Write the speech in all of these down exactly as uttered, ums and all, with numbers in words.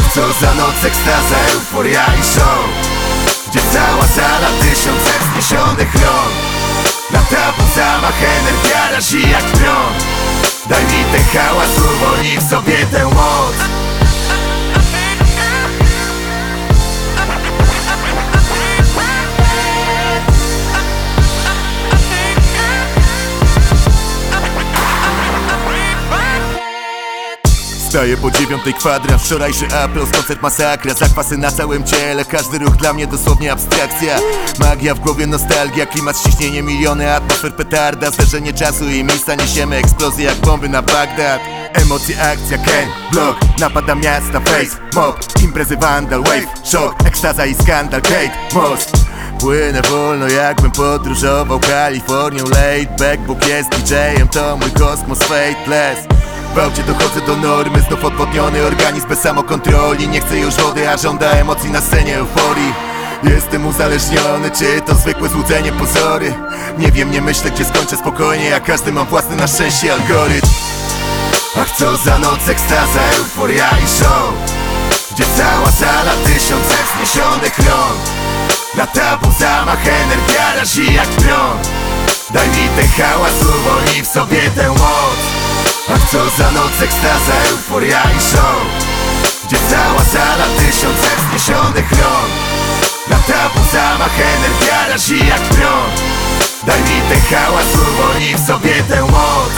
Co za noc, ekstaza, euforia i show, gdzie cała sala tysiące wzniesionych rąk. Na tabu zamach, energia razi jak prąd. Daj mi ten hałas, uwolnij w sobie tę moc. Wstaję po dziewiątej kwadrans, wczorajszy aplauz, koncert masakra. Zakwasy na całym ciele, każdy ruch dla mnie dosłownie abstrakcja. Magia w głowie, nostalgia, klimat, ściśnienie, miliony atmosfer, petarda. Zderzenie czasu i miejsca, niesiemy eksplozje jak bomby na Bagdad. Emocje, akcja, Ken, blok, napada miasta, face, mob, imprezy, vandal, wave, shock, ekstaza i skandal, Kate, most. Płynę wolno, jakbym podróżował Kalifornią, laid back, Bóg jest D J-em, to mój kosmos, fateless. W aucie dochodzę do normy, znów odwodniony organizm bez samokontroli. Nie chcę już wody, a żąda emocji na scenie euforii. Jestem uzależniony, czy to zwykłe złudzenie, pozory? Nie wiem, nie myślę, gdzie skończę spokojnie, jak każdy mam własny na szczęście algorytm. Ach, co za noc, ekstaza, euforia i show, gdzie cała sala tysiące wzniesionych rąk. Na tabu zamach, energia razi jak prąd. Daj mi ten hałas, uwolnij w sobie tę moc. Ach, co za noc, ekstaza, euforia i show, gdzie cała sala tysiące wzniesionych rąk. Na tabu zamach, energia razi jak prąd. Daj mi ten hałas, uwolnij w sobie tę moc.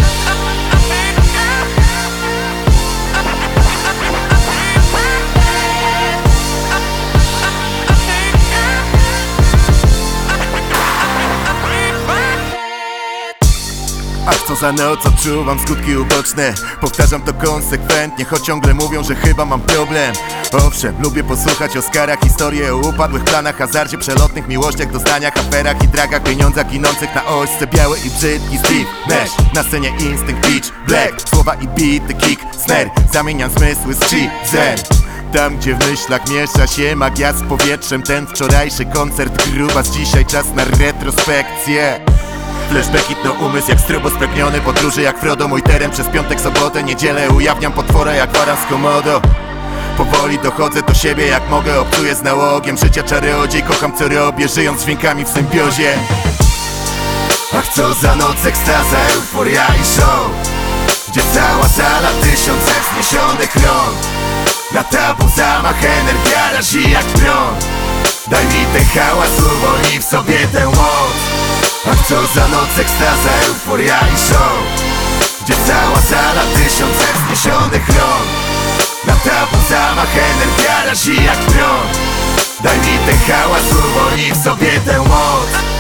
Ach, co za noc, odczuwam skutki uboczne. Powtarzam to konsekwentnie, choć ciągle mówią, że chyba mam problem. Owszem, lubię posłuchać o skarach, historie o upadłych planach, hazardzie, przelotnych miłościach, doznaniach, aferach i dragach, pieniądzach ginących na ośce. Biały i brzydki Steve Nash, na scenie Instinct, Beach, Black, słowa i beaty, kick, snare. Zamieniam zmysły z chi, zen. Tam, gdzie w myślach miesza się magia z powietrzem. Ten wczorajszy koncert gruba, z dzisiaj czas na retrospekcję. Flashbacki to umysł jak strobo spragniony podróży jak Frodo. Mój teren przez piątek, sobotę, niedzielę ujawniam potwora jak waran z Komodo. Powoli dochodzę do siebie jak mogę, obcuję z nałogiem życia czarodziej. Kocham co robię, żyjąc dźwiękami w symbiozie. Ach, co za noc, ekstaza, euforia i show, gdzie cała sala tysiące wzniesionych rąk. Na tabu zamach, energia razi jak prąd. Daj mi ten hałas, uwolnij w sobie tę moc. Ach, co za noc, ekstaza, euforia i show, gdzie cała sala tysiące wzniesionych rąk. Na tabu zamach, energia razi jak prąd. Daj mi ten hałas, uwolnij w sobie tę moc.